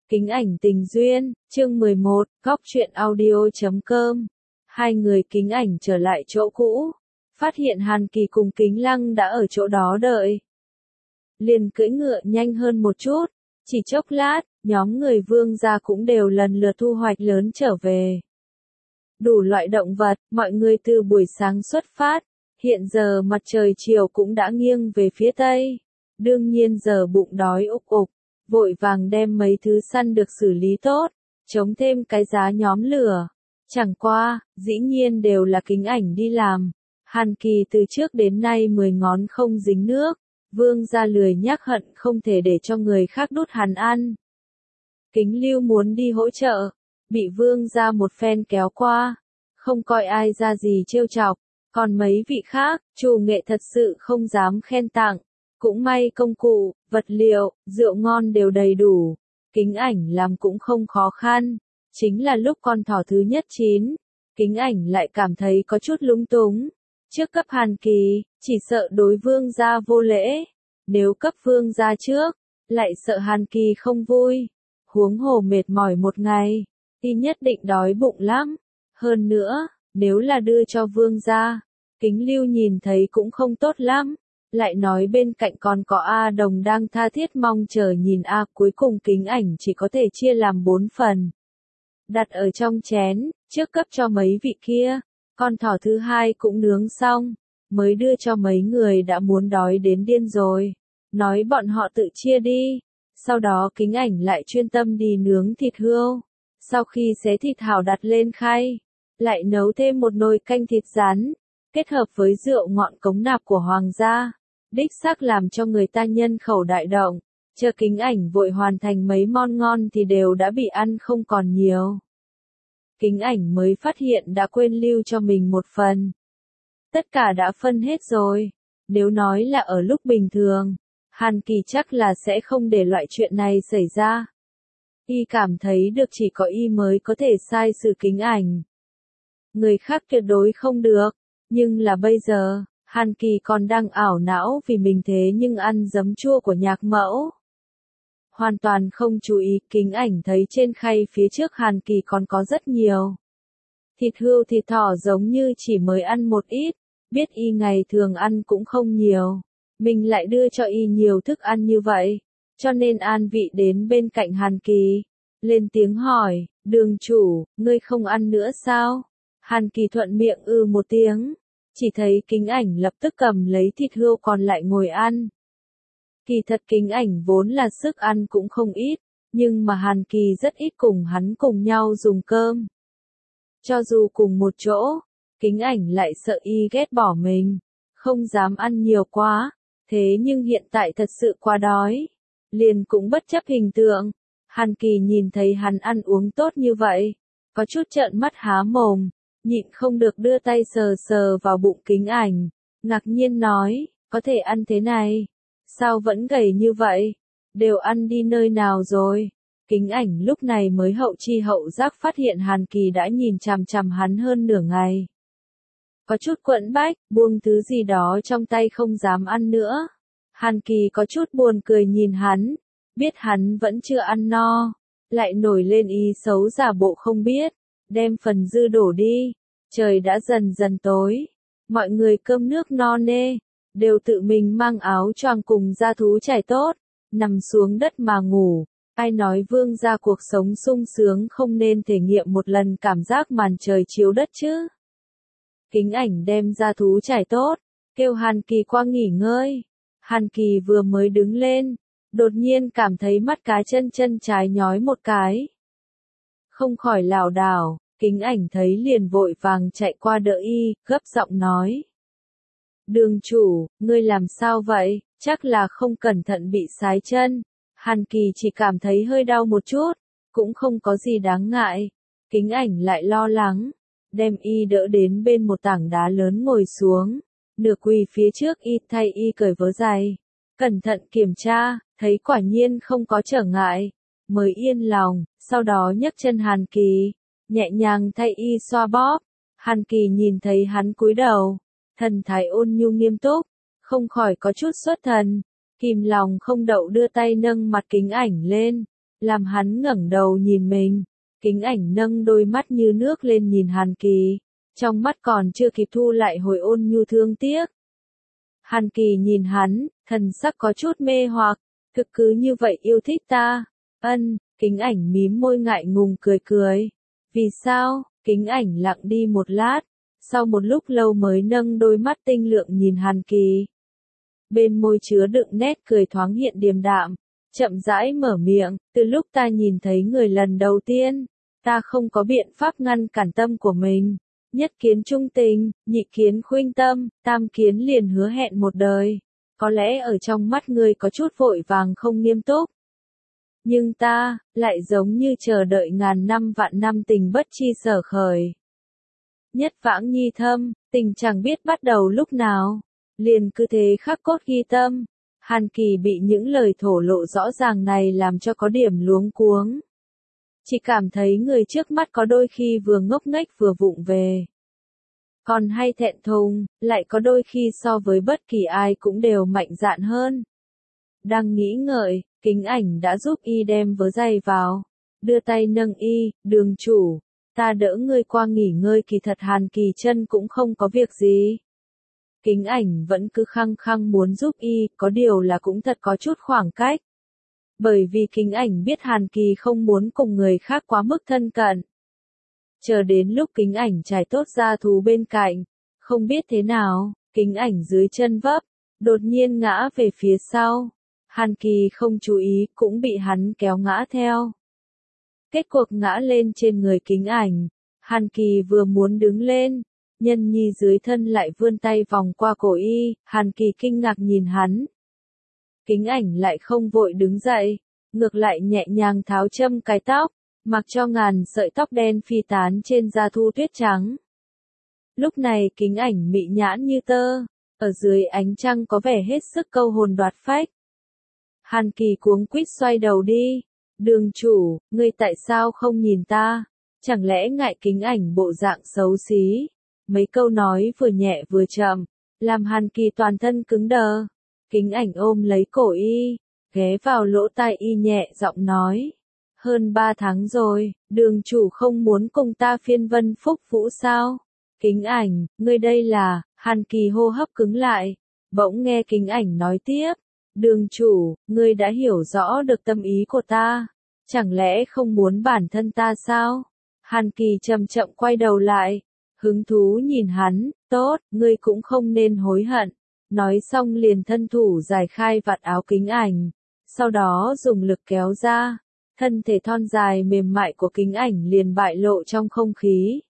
Kính ảnh tình duyên, chương 11, góc truyện audio.com. Hai người kính ảnh trở lại chỗ cũ, phát hiện Hàn Kỳ cùng Kính Lăng đã ở chỗ đó đợi. Liền cưỡi ngựa nhanh hơn một chút, chỉ chốc lát, nhóm người Vương gia cũng đều lần lượt thu hoạch lớn trở về. Đủ loại động vật, mọi người từ buổi sáng xuất phát, hiện giờ mặt trời chiều cũng đã nghiêng về phía tây. Đương nhiên giờ bụng đói ục ục, vội vàng đem mấy thứ săn được xử lý tốt, chống thêm cái giá nhóm lửa. Chẳng qua, dĩ nhiên đều là kính ảnh đi làm. Hàn Kỳ từ trước đến nay 10 ngón không dính nước, Vương gia lười nhác hận không thể để cho người khác đút hắn ăn. Kính Lưu muốn đi hỗ trợ, bị Vương gia một phen kéo qua, không coi ai ra gì trêu chọc, còn mấy vị khác, chủ nghệ thật sự không dám khen tặng. Cũng may công cụ, vật liệu, rượu ngon đều đầy đủ, kính ảnh làm cũng không khó khăn. Chính là lúc con thỏ thứ nhất chín, kính ảnh lại cảm thấy có chút lúng túng. Trước cấp Hàn Kỳ, chỉ sợ đối Vương gia vô lễ. Nếu cấp Vương gia trước, lại sợ Hàn Kỳ không vui. Huống hồ mệt mỏi một ngày, thì nhất định đói bụng lắm. Hơn nữa, nếu là đưa cho Vương gia, Kính Lưu nhìn thấy cũng không tốt lắm. Lại nói bên cạnh còn có A Đồng đang tha thiết mong chờ nhìn A, cuối cùng kính ảnh chỉ có thể chia làm 4 phần. Đặt ở trong chén, trước cấp cho mấy vị kia, con thỏ thứ hai cũng nướng xong, mới đưa cho mấy người đã muốn đói đến điên rồi. Nói bọn họ tự chia đi, sau đó kính ảnh lại chuyên tâm đi nướng thịt hươu. Sau khi xé thịt hảo đặt lên khay, lại nấu thêm một nồi canh thịt rắn, kết hợp với rượu ngọn cống nạp của hoàng gia. Đích xác làm cho người ta nhân khẩu đại động, chờ kính ảnh vội hoàn thành mấy món ngon thì đều đã bị ăn không còn nhiều. Kính ảnh mới phát hiện đã quên lưu cho mình một phần. Tất cả đã phân hết rồi, nếu nói là ở lúc bình thường, Hàn Kỳ chắc là sẽ không để loại chuyện này xảy ra. Y cảm thấy được chỉ có y mới có thể sai sự kính ảnh. Người khác tuyệt đối không được, nhưng là bây giờ, Hàn Kỳ còn đang ảo não vì mình thế nhưng ăn giấm chua của nhạc mẫu. Hoàn toàn không chú ý, kính ảnh thấy trên khay phía trước Hàn Kỳ còn có rất nhiều thịt hươu thịt thỏ, giống như chỉ mới ăn một ít, biết y ngày thường ăn cũng không nhiều. Mình lại đưa cho y nhiều thức ăn như vậy, cho nên an vị đến bên cạnh Hàn Kỳ, lên tiếng hỏi, đường chủ, ngươi không ăn nữa sao? Hàn Kỳ thuận miệng một tiếng. Chỉ thấy kính ảnh lập tức cầm lấy thịt hươu còn lại ngồi ăn. Kỳ thật kính ảnh vốn là sức ăn cũng không ít, nhưng mà Hàn Kỳ rất ít cùng hắn cùng nhau dùng cơm. Cho dù cùng một chỗ, kính ảnh lại sợ y ghét bỏ mình, không dám ăn nhiều quá, thế nhưng hiện tại thật sự quá đói, liền cũng bất chấp hình tượng. Hàn Kỳ nhìn thấy hắn ăn uống tốt như vậy, có chút trợn mắt há mồm. Nhịn không được đưa tay sờ sờ vào bụng kính ảnh, ngạc nhiên nói, có thể ăn thế này, sao vẫn gầy như vậy, đều ăn đi nơi nào rồi? Kính ảnh lúc này mới hậu chi hậu giác phát hiện Hàn Kỳ đã nhìn chằm chằm hắn hơn nửa ngày. Có chút quẫn bách, buông thứ gì đó trong tay không dám ăn nữa. Hàn Kỳ có chút buồn cười nhìn hắn, biết hắn vẫn chưa ăn no, lại nổi lên ý xấu giả bộ không biết. Đem phần dư đổ đi, trời đã dần dần tối, mọi người cơm nước no nê, đều tự mình mang áo choàng cùng da thú trải tốt, nằm xuống đất mà ngủ. Ai nói Vương gia cuộc sống sung sướng không nên thể nghiệm một lần cảm giác màn trời chiếu đất chứ? Kính ảnh đem da thú trải tốt, kêu Hàn Kỳ qua nghỉ ngơi. Hàn Kỳ vừa mới đứng lên, đột nhiên cảm thấy mắt cá chân trái nhói một cái. Không khỏi lảo đảo, kính ảnh thấy liền vội vàng chạy qua đỡ y, gấp giọng nói. Đường chủ, ngươi làm sao vậy, chắc là không cẩn thận bị sái chân. Hàn Kỳ chỉ cảm thấy hơi đau một chút, cũng không có gì đáng ngại. Kính ảnh lại lo lắng, đem y đỡ đến bên một tảng đá lớn ngồi xuống, nửa quỳ phía trước y thay y cởi vớ giày. Cẩn thận kiểm tra, thấy quả nhiên không có trở ngại, mới yên lòng, sau đó nhấc chân Hàn Kỳ, nhẹ nhàng thay y xoa bóp. Hàn Kỳ nhìn thấy hắn cúi đầu, thần thái ôn nhu nghiêm túc, không khỏi có chút xuất thần, kìm lòng không đậu đưa tay nâng mặt kính ảnh lên, làm hắn ngẩng đầu nhìn mình. Kính ảnh nâng đôi mắt như nước lên nhìn Hàn Kỳ, trong mắt còn chưa kịp thu lại hồi ôn nhu thương tiếc. Hàn Kỳ nhìn hắn, thần sắc có chút mê hoặc, thực cứ như vậy yêu thích ta. Kính ảnh mím môi ngại ngùng cười cười. Vì sao? Kính ảnh lặng đi một lát, sau một lúc lâu mới nâng đôi mắt tinh lượng nhìn Hàn Kỳ. Bên môi chứa đựng nét cười thoáng hiện điềm đạm, chậm rãi mở miệng, từ lúc ta nhìn thấy người lần đầu tiên, ta không có biện pháp ngăn cản tâm của mình. Nhất kiến trung tình, nhị kiến khuynh tâm, tam kiến liền hứa hẹn một đời. Có lẽ ở trong mắt ngươi có chút vội vàng không nghiêm túc. Nhưng ta, lại giống như chờ đợi ngàn năm vạn năm tình bất chi sở khởi. Nhất vãng nhi thâm, tình chẳng biết bắt đầu lúc nào. Liền cứ thế khắc cốt ghi tâm. Hàn Kỳ bị những lời thổ lộ rõ ràng này làm cho có điểm luống cuống. Chỉ cảm thấy người trước mắt có đôi khi vừa ngốc nghếch vừa vụng về. Còn hay thẹn thùng, lại có đôi khi so với bất kỳ ai cũng đều mạnh dạn hơn. Đang nghĩ ngợi, kính ảnh đã giúp y đem vớ giày vào. Đưa tay nâng y, đường chủ. Ta đỡ ngươi qua nghỉ ngơi, kỳ thật Hàn Kỳ chân cũng không có việc gì. Kính ảnh vẫn cứ khăng khăng muốn giúp y, có điều là cũng thật có chút khoảng cách. Bởi vì kính ảnh biết Hàn Kỳ không muốn cùng người khác quá mức thân cận. Chờ đến lúc kính ảnh trải tốt ra thú bên cạnh, không biết thế nào, kính ảnh dưới chân vấp, đột nhiên ngã về phía sau. Hàn Kỳ không chú ý cũng bị hắn kéo ngã theo. Kết cuộc ngã lên trên người kính ảnh, Hàn Kỳ vừa muốn đứng lên, nhân nhi dưới thân lại vươn tay vòng qua cổ y, Hàn Kỳ kinh ngạc nhìn hắn. Kính ảnh lại không vội đứng dậy, ngược lại nhẹ nhàng tháo châm cái tóc, mặc cho ngàn sợi tóc đen phi tán trên da thu tuyết trắng. Lúc này kính ảnh mị nhãn như tơ, ở dưới ánh trăng có vẻ hết sức câu hồn đoạt phách. Hàn Kỳ cuống quýt xoay đầu đi, đường chủ, ngươi tại sao không nhìn ta, chẳng lẽ ngại kính ảnh bộ dạng xấu xí. Mấy câu nói vừa nhẹ vừa chậm, làm Hàn Kỳ toàn thân cứng đờ. Kính ảnh ôm lấy cổ y, ghé vào lỗ tai y nhẹ giọng nói. Hơn 3 tháng rồi, đường chủ không muốn cùng ta phiên vân phúc vũ sao? Kính ảnh, ngươi đây là, Hàn Kỳ hô hấp cứng lại, bỗng nghe kính ảnh nói tiếp. Đường chủ, ngươi đã hiểu rõ được tâm ý của ta, chẳng lẽ không muốn bản thân ta sao? Hàn Kỳ chậm chậm quay đầu lại, hứng thú nhìn hắn, tốt, ngươi cũng không nên hối hận. Nói xong liền thân thủ giải khai vạt áo kính ảnh, sau đó dùng lực kéo ra, thân thể thon dài mềm mại của kính ảnh liền bại lộ trong không khí.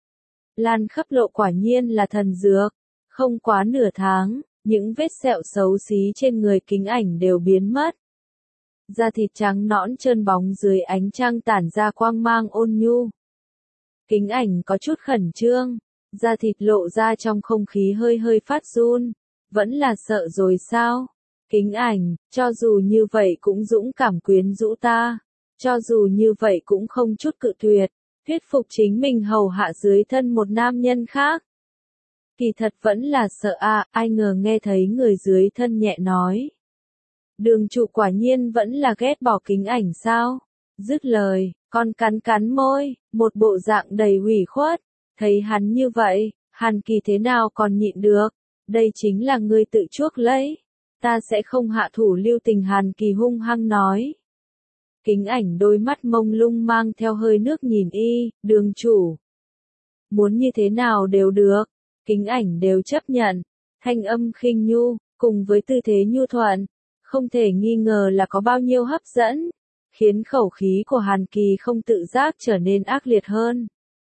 Lan khắp lộ quả nhiên là thần dược, không quá nửa tháng, những vết sẹo xấu xí trên người kính ảnh đều biến mất. Da thịt trắng nõn trơn bóng dưới ánh trăng tản ra quang mang ôn nhu. Kính ảnh có chút khẩn trương, da thịt lộ ra trong không khí hơi hơi phát run, vẫn là sợ rồi sao? Kính ảnh, cho dù như vậy cũng dũng cảm quyến rũ ta, cho dù như vậy cũng không chút cự tuyệt, thuyết phục chính mình hầu hạ dưới thân một nam nhân khác. Kỳ thật vẫn là sợ ai ngờ nghe thấy người dưới thân nhẹ nói. Đường chủ quả nhiên vẫn là ghét bỏ kính ảnh sao? Dứt lời, con cắn cắn môi, một bộ dạng đầy ủy khuất. Thấy hắn như vậy, Hàn Kỳ thế nào còn nhịn được? Đây chính là ngươi tự chuốc lấy. Ta sẽ không hạ thủ lưu tình, Hàn Kỳ hung hăng nói. Kính ảnh đôi mắt mông lung mang theo hơi nước nhìn y, đường chủ. Muốn như thế nào đều được, kính ảnh đều chấp nhận. Thanh âm khinh nhu, cùng với tư thế nhu thuận, không thể nghi ngờ là có bao nhiêu hấp dẫn, khiến khẩu khí của Hàn Kỳ không tự giác trở nên ác liệt hơn.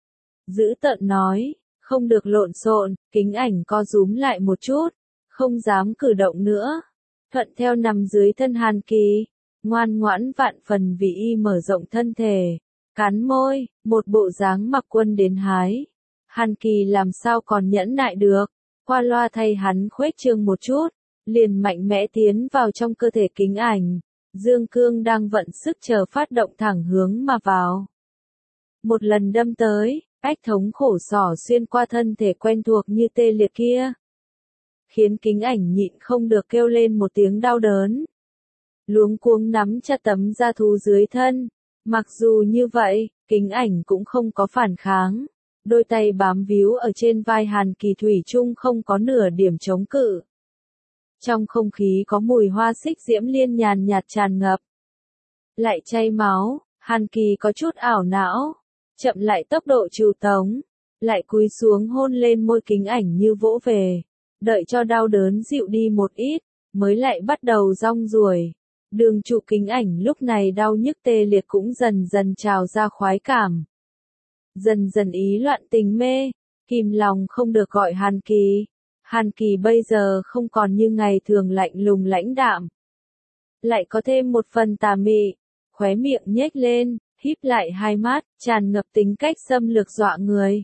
Dữ tợn nói, không được lộn xộn, kính ảnh co rúm lại một chút, không dám cử động nữa. Thuận theo nằm dưới thân Hàn Kỳ, ngoan ngoãn vạn phần vì y mở rộng thân thể, cắn môi, một bộ dáng mặc quân đến hái. Hàn Kỳ làm sao còn nhẫn nại được, qua loa thay hắn khuếch trương một chút, liền mạnh mẽ tiến vào trong cơ thể kính ảnh. Dương cương đang vận sức chờ phát động thẳng hướng mà vào. Một lần đâm tới, ách thống khổ xỏ xuyên qua thân thể quen thuộc như tê liệt kia, khiến kính ảnh nhịn không được kêu lên một tiếng đau đớn. luống cuống nắm chặt tấm da thú dưới thân. Mặc dù như vậy, Kính Ảnh cũng không có phản kháng. Đôi tay bám víu ở trên vai Hàn Kỳ thủy chung không có nửa điểm chống cự. Trong không khí có mùi hoa xích diễm liên nhàn nhạt tràn ngập. Lại chay máu, Hàn Kỳ có chút ảo não, chậm lại tốc độ trù tống, lại cúi xuống hôn lên môi Kính Ảnh như vỗ về, đợi cho đau đớn dịu đi một ít, mới lại bắt đầu rong ruổi. Đường trụ Kính Ảnh lúc này đau nhức tê liệt cũng dần dần trào ra khoái cảm. Dần dần ý loạn tình mê, kìm lòng không được gọi Hàn Kỳ. Hàn Kỳ bây giờ không còn như ngày thường lạnh lùng lãnh đạm. Lại có thêm một phần tà mị, khóe miệng nhếch lên, híp lại hai mắt, tràn ngập tính cách xâm lược dọa người.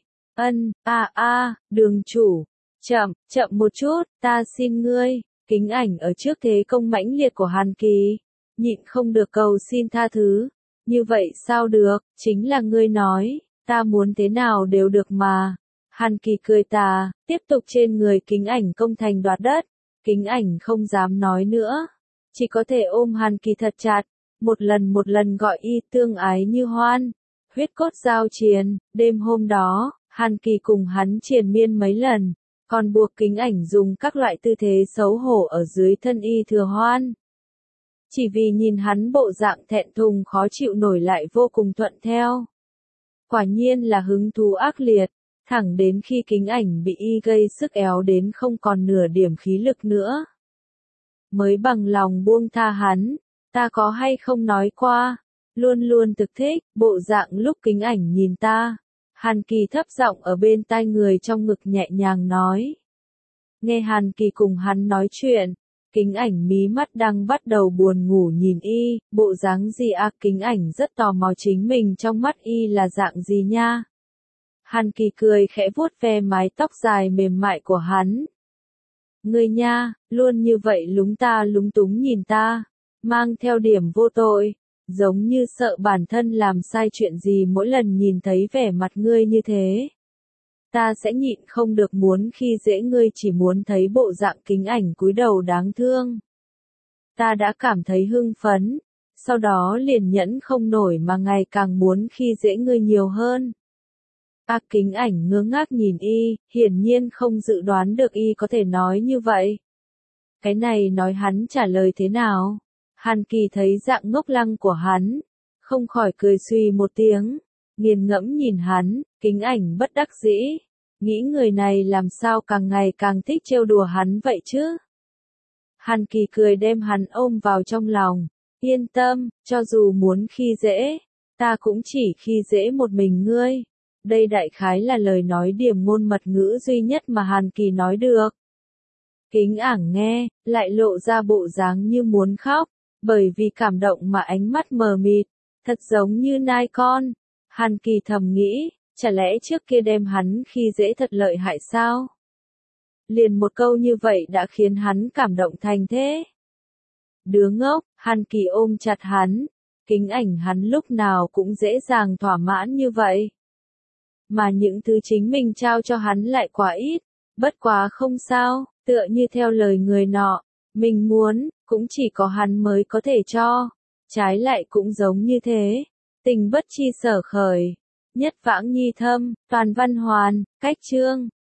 Đường chủ, chậm một chút, ta xin ngươi. Kính Ảnh ở trước thế công mãnh liệt của Hàn Kỳ, nhịn không được cầu xin tha thứ. Như vậy sao được, chính là ngươi nói, ta muốn thế nào đều được mà. Hàn Kỳ cười tà, tiếp tục trên người Kính Ảnh công thành đoạt đất. Kính Ảnh không dám nói nữa, chỉ có thể ôm Hàn Kỳ thật chặt, một lần gọi y tương ái như hoan. Huyết cốt giao chiến, đêm hôm đó, Hàn Kỳ cùng hắn triền miên mấy lần, còn buộc Kính Ảnh dùng các loại tư thế xấu hổ ở dưới thân y thừa hoan. Chỉ vì nhìn hắn bộ dạng thẹn thùng khó chịu nổi lại vô cùng thuận theo. Quả nhiên là hứng thú ác liệt, thẳng đến khi Kính Ảnh bị y gây sức éo đến không còn nửa điểm khí lực nữa. Mới bằng lòng buông tha hắn, ta có hay không nói qua, luôn luôn thực thích, bộ dạng lúc Kính Ảnh nhìn ta. Hàn Kỳ thấp giọng ở bên tai người trong ngực nhẹ nhàng nói. Nghe Hàn Kỳ cùng hắn nói chuyện, Kính Ảnh mí mắt đang bắt đầu buồn ngủ nhìn y, bộ dáng gì à? Kính Ảnh rất tò mò chính mình trong mắt y là dạng gì nha. Hàn Kỳ cười khẽ vuốt ve mái tóc dài mềm mại của hắn. Ngươi nha, luôn như vậy lúng ta lúng túng nhìn ta, mang theo điểm vô tội, giống như sợ bản thân làm sai chuyện gì mỗi lần nhìn thấy vẻ mặt ngươi như thế. Ta sẽ nhịn không được muốn khi dễ ngươi, chỉ muốn thấy bộ dạng Kính Ảnh cúi đầu đáng thương. Ta đã cảm thấy hưng phấn, sau đó liền nhẫn không nổi mà ngày càng muốn khi dễ ngươi nhiều hơn. Kính Ảnh ngơ ngác nhìn y, hiển nhiên không dự đoán được y có thể nói như vậy. Cái này nói hắn trả lời thế nào? Hàn Kỳ thấy dạng ngốc lăng của hắn, không khỏi cười suy một tiếng, nghiền ngẫm nhìn hắn. Kính Ảnh bất đắc dĩ, nghĩ người này làm sao càng ngày càng thích trêu đùa hắn vậy chứ. Hàn Kỳ cười đem hắn ôm vào trong lòng, yên tâm, cho dù muốn khi dễ, ta cũng chỉ khi dễ một mình ngươi. Đây đại khái là lời nói điểm ngôn mật ngữ duy nhất mà Hàn Kỳ nói được. Kính Ảnh nghe, lại lộ ra bộ dáng như muốn khóc, bởi vì cảm động mà ánh mắt mờ mịt, thật giống như nai con. Hàn Kỳ thầm nghĩ, chả lẽ trước kia đem hắn khi dễ thật lợi hại sao? Liền một câu như vậy đã khiến hắn cảm động thành thế. Đứa ngốc, Hàn Kỳ ôm chặt hắn, Kính Ảnh hắn lúc nào cũng dễ dàng thỏa mãn như vậy. Mà những thứ chính mình trao cho hắn lại quá ít, bất quá không sao, tựa như theo lời người nọ, mình muốn, cũng chỉ có hắn mới có thể cho. Trái lại cũng giống như thế, tình bất chi sở khởi, nhất vãng nhi thâm, toàn văn hoàn, cách chương.